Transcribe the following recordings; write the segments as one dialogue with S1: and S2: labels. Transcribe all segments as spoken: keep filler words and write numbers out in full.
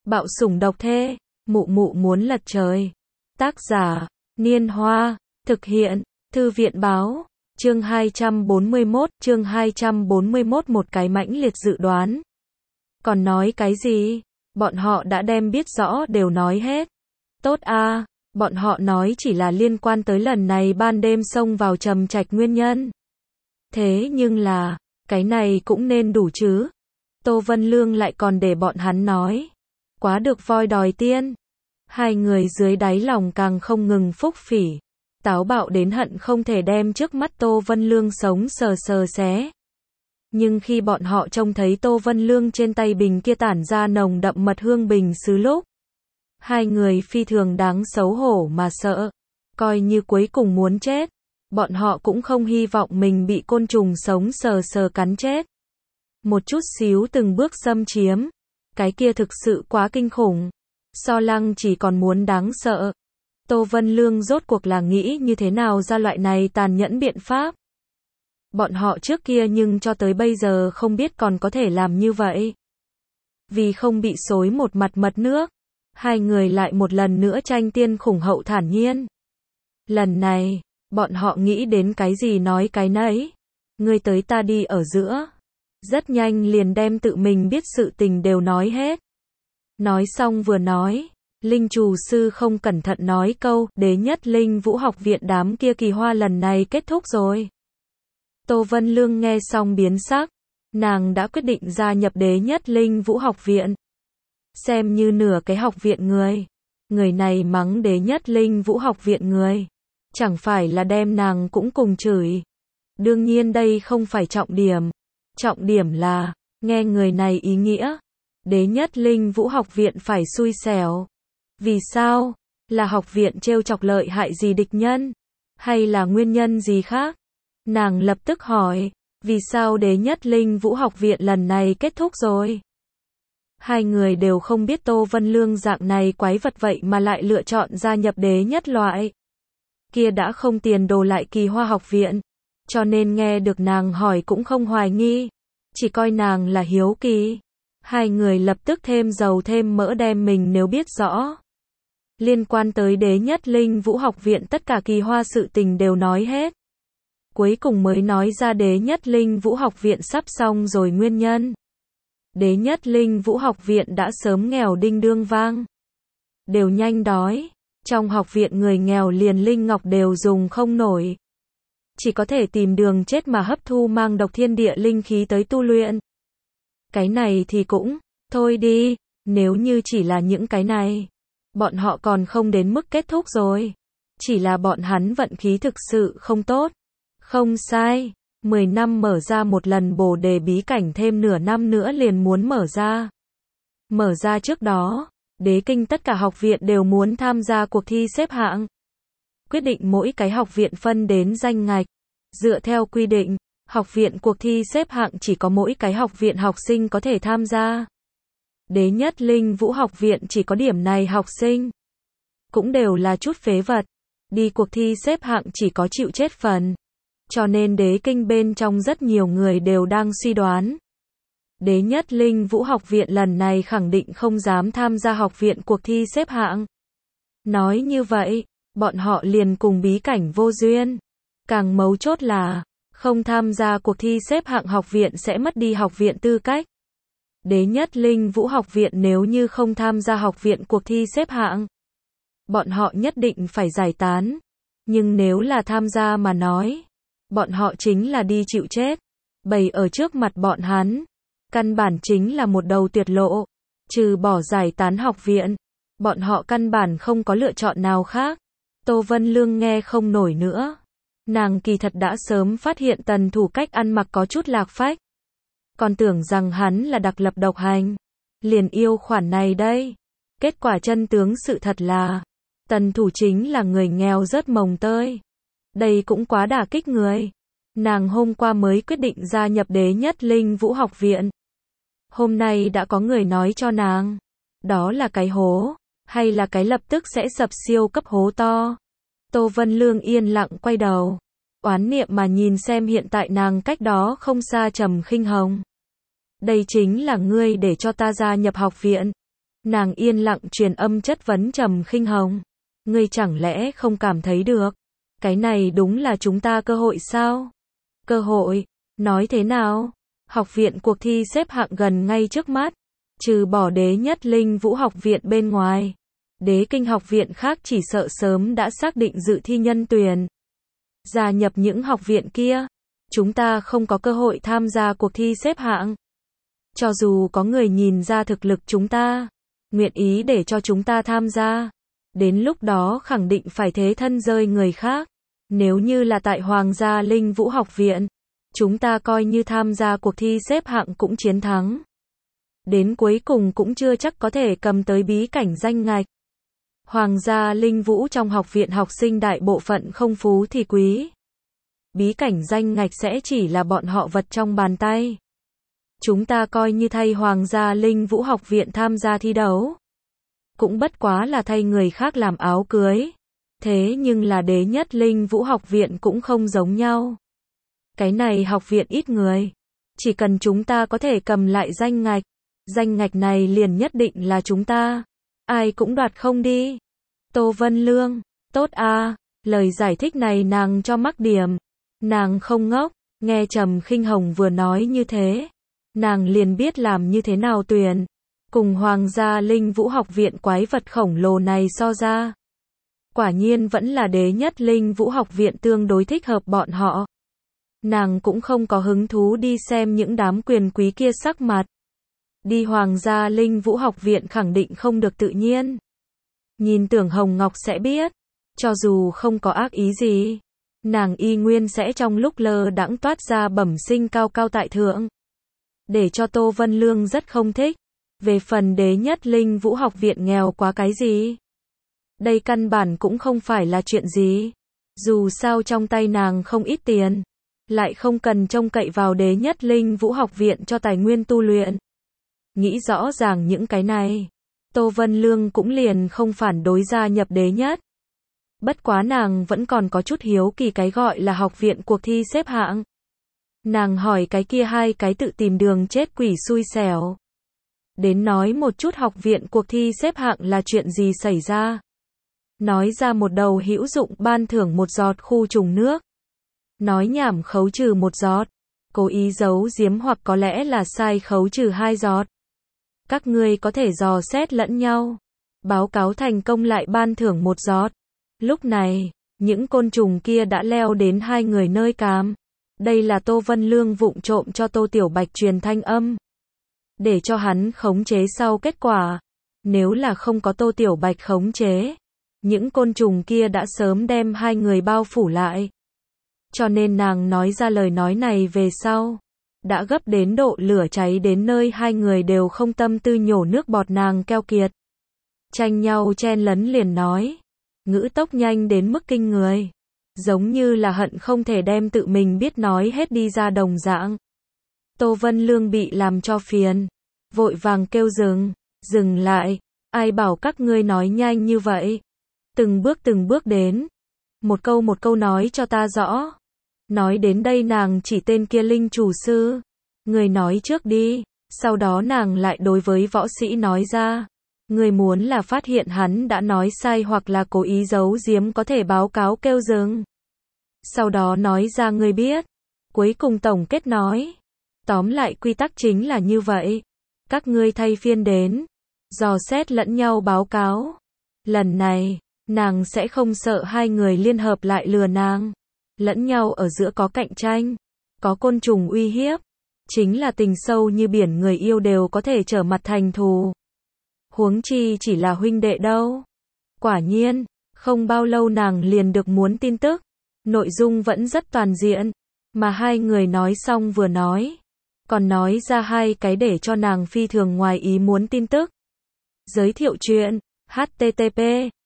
S1: Bạo sủng độc thê, mụ mụ muốn lật trời. Tác giả, Niên Hoa, thực hiện, Thư viện Báo, chương hai trăm bốn mươi mốt, chương hai trăm bốn mươi mốt một cái mãnh liệt dự đoán. Còn nói cái gì? Bọn họ đã đem biết rõ đều nói hết. Tốt a, bọn họ nói chỉ là liên quan tới lần này ban đêm xông vào Trầm Trạch nguyên nhân. Thế nhưng là, cái này cũng nên đủ chứ. Tô Vân Lương lại còn để bọn hắn nói. Quá được voi đòi tiên. Hai người dưới đáy lòng càng không ngừng phúc phỉ. Táo bạo đến hận không thể đem trước mắt Tô Vân Lương sống sờ sờ xé. Nhưng khi bọn họ trông thấy Tô Vân Lương trên tay bình kia tản ra nồng đậm mật hương bình sứ lúc, hai người phi thường đáng xấu hổ mà sợ. Coi như cuối cùng muốn chết, bọn họ cũng không hy vọng mình bị côn trùng sống sờ sờ cắn chết. Một chút xíu từng bước xâm chiếm, cái kia thực sự quá kinh khủng. So Lăng chỉ còn muốn đáng sợ. Tô Vân Lương rốt cuộc là nghĩ như thế nào ra loại này tàn nhẫn biện pháp. Bọn họ trước kia nhưng cho tới bây giờ không biết còn có thể làm như vậy. Vì không bị xối một mặt mật nước, hai người lại một lần nữa tranh tiên khủng hậu thản nhiên. Lần này, bọn họ nghĩ đến cái gì nói cái nấy. Ngươi tới ta đi ở giữa. Rất nhanh liền đem tự mình biết sự tình đều nói hết. Nói xong vừa nói, Linh Trù Sư không cẩn thận nói câu, Đế Nhất Linh Vũ học viện đám kia kỳ hoa lần này kết thúc rồi. Tô Vân Lương nghe xong biến sắc, nàng đã quyết định gia nhập Đế Nhất Linh Vũ học viện. Xem như nửa cái học viện người. Người này mắng Đế Nhất Linh Vũ học viện người. Chẳng phải là đem nàng cũng cùng chửi. Đương nhiên đây không phải trọng điểm. Trọng điểm là, nghe người này ý nghĩa. Đế Nhất Linh Vũ học viện phải xui xẻo. Vì sao? Là học viện trêu chọc lợi hại gì địch nhân? Hay là nguyên nhân gì khác? Nàng lập tức hỏi, vì sao Đế Nhất Linh Vũ học viện lần này kết thúc rồi? Hai người đều không biết Tô Vân Lương dạng này quái vật vậy mà lại lựa chọn gia nhập Đế Nhất loại. Kia đã không tiền đồ lại kỳ hoa học viện. Cho nên nghe được nàng hỏi cũng không hoài nghi. Chỉ coi nàng là hiếu kỳ. Hai người lập tức thêm dầu thêm mỡ đem mình nếu biết rõ. Liên quan tới Đế Nhất Linh Vũ học viện tất cả kỳ hoa sự tình đều nói hết. Cuối cùng mới nói ra Đế Nhất Linh Vũ học viện sắp xong rồi nguyên nhân. Đế Nhất Linh Vũ học viện đã sớm nghèo đinh đương vang. Đều nhanh đói. Trong học viện người nghèo liền linh ngọc đều dùng không nổi. Chỉ có thể tìm đường chết mà hấp thu mang độc thiên địa linh khí tới tu luyện. Cái này thì cũng, thôi đi, nếu như chỉ là những cái này, bọn họ còn không đến mức kết thúc rồi. Chỉ là bọn hắn vận khí thực sự không tốt. Không sai, mười năm mở ra một lần bồ đề bí cảnh thêm nửa năm nữa liền muốn mở ra. Mở ra trước đó, đế kinh tất cả học viện đều muốn tham gia cuộc thi xếp hạng. Quyết định mỗi cái học viện phân đến danh ngạch. Dựa theo quy định, học viện cuộc thi xếp hạng chỉ có mỗi cái học viện học sinh có thể tham gia. Đế Nhất Linh Vũ học viện chỉ có điểm này học sinh. Cũng đều là chút phế vật. Đi cuộc thi xếp hạng chỉ có chịu chết phần. Cho nên đế kinh bên trong rất nhiều người đều đang suy đoán. Đế Nhất Linh Vũ học viện lần này khẳng định không dám tham gia học viện cuộc thi xếp hạng. Nói như vậy, bọn họ liền cùng bí cảnh vô duyên. Càng mấu chốt là, không tham gia cuộc thi xếp hạng học viện sẽ mất đi học viện tư cách. Đế Nhất Linh Vũ học viện nếu như không tham gia học viện cuộc thi xếp hạng, bọn họ nhất định phải giải tán. Nhưng nếu là tham gia mà nói, bọn họ chính là đi chịu chết. Bày ở trước mặt bọn hắn, căn bản chính là một đầu tuyệt lộ. Trừ bỏ giải tán học viện, bọn họ căn bản không có lựa chọn nào khác. Tô Vân Lương nghe không nổi nữa. Nàng kỳ thật đã sớm phát hiện Tần Thủ cách ăn mặc có chút lạc phách. Còn tưởng rằng hắn là đặc lập độc hành. Liền yêu khoản này đây. Kết quả chân tướng sự thật là, Tần Thủ chính là người nghèo rớt mồng tơi. Đây cũng quá đả kích người. Nàng hôm qua mới quyết định gia nhập Đế Nhất Linh Vũ học viện. Hôm nay đã có người nói cho nàng. Đó là cái hố. Hay là cái lập tức sẽ sập siêu cấp hố to. Tô Vân Lương yên lặng quay đầu. Oán niệm mà nhìn xem hiện tại nàng cách đó không xa Trầm Khinh Hồng. Đây chính là ngươi để cho ta gia nhập học viện. Nàng yên lặng truyền âm chất vấn Trầm Khinh Hồng. Ngươi chẳng lẽ không cảm thấy được? Cái này đúng là chúng ta cơ hội sao? Cơ hội? Nói thế nào? Học viện cuộc thi xếp hạng gần ngay trước mắt. Trừ bỏ Đế Nhất Linh Vũ học viện bên ngoài. Đế Kinh học viện khác chỉ sợ sớm đã xác định dự thi nhân tuyển. Gia nhập những học viện kia. Chúng ta không có cơ hội tham gia cuộc thi xếp hạng. Cho dù có người nhìn ra thực lực chúng ta, nguyện ý để cho chúng ta tham gia, đến lúc đó khẳng định phải thế thân rơi người khác. Nếu như là tại Hoàng gia Linh Vũ học viện, chúng ta coi như tham gia cuộc thi xếp hạng cũng chiến thắng. Đến cuối cùng cũng chưa chắc có thể cầm tới bí cảnh danh ngạch. Hoàng gia Linh Vũ trong học viện học sinh đại bộ phận không phú thì quý. Bí cảnh danh ngạch sẽ chỉ là bọn họ vật trong bàn tay. Chúng ta coi như thay Hoàng gia Linh Vũ học viện tham gia thi đấu. Cũng bất quá là thay người khác làm áo cưới. Thế nhưng là Đế Nhất Linh Vũ học viện cũng không giống nhau. Cái này học viện ít người. Chỉ cần chúng ta có thể cầm lại danh ngạch. Danh ngạch này liền nhất định là chúng ta. Ai cũng đoạt không đi. Tô Vân Lương, tốt à, lời giải thích này nàng cho mắc điểm. Nàng không ngốc, nghe Trầm Khinh Hồng vừa nói như thế. Nàng liền biết làm như thế nào tuyển. Cùng Hoàng gia Linh Vũ học viện quái vật khổng lồ này so ra. Quả nhiên vẫn là Đế Nhất Linh Vũ học viện tương đối thích hợp bọn họ. Nàng cũng không có hứng thú đi xem những đám quyền quý kia sắc mặt. Đi Hoàng gia Linh Vũ học viện khẳng định không được tự nhiên. Nhìn Tưởng Hồng Ngọc sẽ biết. Cho dù không có ác ý gì, nàng y nguyên sẽ trong lúc lơ đãng toát ra bẩm sinh cao cao tại thượng. Để cho Tô Vân Lương rất không thích. Về phần Đế Nhất Linh Vũ học viện nghèo quá cái gì? Đây căn bản cũng không phải là chuyện gì. Dù sao trong tay nàng không ít tiền. Lại không cần trông cậy vào Đế Nhất Linh Vũ học viện cho tài nguyên tu luyện. Nghĩ rõ ràng những cái này. Tô Vân Lương cũng liền không phản đối gia nhập Đế Nhất. Bất quá nàng vẫn còn có chút hiếu kỳ cái gọi là học viện cuộc thi xếp hạng. Nàng hỏi cái kia hai cái tự tìm đường chết quỷ xui xẻo. Đến nói một chút học viện cuộc thi xếp hạng là chuyện gì xảy ra. Nói ra một đầu hữu dụng ban thưởng một giọt khu trùng nước. Nói nhảm khấu trừ một giọt. Cố ý giấu giếm hoặc có lẽ là sai khấu trừ hai giọt. Các ngươi có thể dò xét lẫn nhau. Báo cáo thành công lại ban thưởng một giọt. Lúc này, những côn trùng kia đã leo đến hai người nơi càm. Đây là Tô Vân Lương vụng trộm cho Tô Tiểu Bạch truyền thanh âm. Để cho hắn khống chế sau kết quả. Nếu là không có Tô Tiểu Bạch khống chế, những côn trùng kia đã sớm đem hai người bao phủ lại. Cho nên nàng nói ra lời nói này về sau. Đã gấp đến độ lửa cháy đến nơi hai người đều không tâm tư nhổ nước bọt nàng keo kiệt. Tranh nhau chen lấn liền nói. Ngữ tốc nhanh đến mức kinh người. Giống như là hận không thể đem tự mình biết nói hết đi ra đồng dạng. Tô Vân Lương bị làm cho phiền. Vội vàng kêu dừng. Dừng lại. Ai bảo các ngươi nói nhanh như vậy. Từng bước từng bước đến. Một câu một câu nói cho ta rõ. Nói đến đây nàng chỉ tên kia Linh chủ sư. Người nói trước đi. Sau đó nàng lại đối với võ sĩ nói ra. Người muốn là phát hiện hắn đã nói sai hoặc là cố ý giấu giếm có thể báo cáo kêu dừng. Sau đó nói ra người biết. Cuối cùng tổng kết nói. Tóm lại quy tắc chính là như vậy. Các ngươi thay phiên đến. Dò xét lẫn nhau báo cáo. Lần này, nàng sẽ không sợ hai người liên hợp lại lừa nàng. Lẫn nhau ở giữa có cạnh tranh. Có côn trùng uy hiếp. Chính là tình sâu như biển người yêu đều có thể trở mặt thành thù. Huống chi chỉ là huynh đệ đâu. Quả nhiên, không bao lâu nàng liền được muốn tin tức. Nội dung vẫn rất toàn diện. Mà hai người nói xong vừa nói. Còn nói ra hai cái để cho nàng phi thường ngoài ý muốn tin tức. Giới thiệu chuyện. H T T P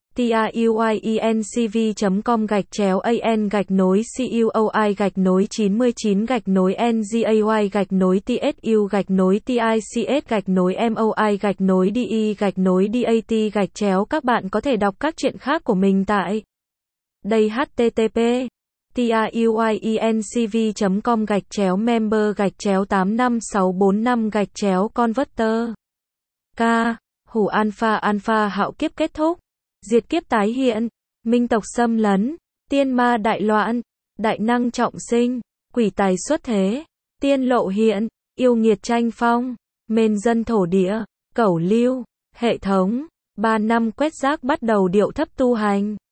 S1: tuyencv chấm com gạch chéo an gạch nối cuoi gạch nối chín mươi chín gạch nối ngay gạch nối tsu gạch nối tics gạch nối moi gạch nối de gạch nối dat gạch chéo. Các bạn có thể đọc các chuyện khác của mình tại đây. H T T P tuyencv chấm com gạch chéo member gạch chéo tám năm sáu bốn năm gạch chéo converter. K Hủ alpha alpha hạo kiếp kết thúc, diệt kiếp tái hiện, minh tộc xâm lấn, tiên ma đại loạn, đại năng trọng sinh, quỷ tài xuất thế, tiên lộ hiện, yêu nghiệt tranh phong, mền dân thổ địa, cẩu lưu, hệ thống, ba năm quét rác bắt đầu điệu thấp tu hành.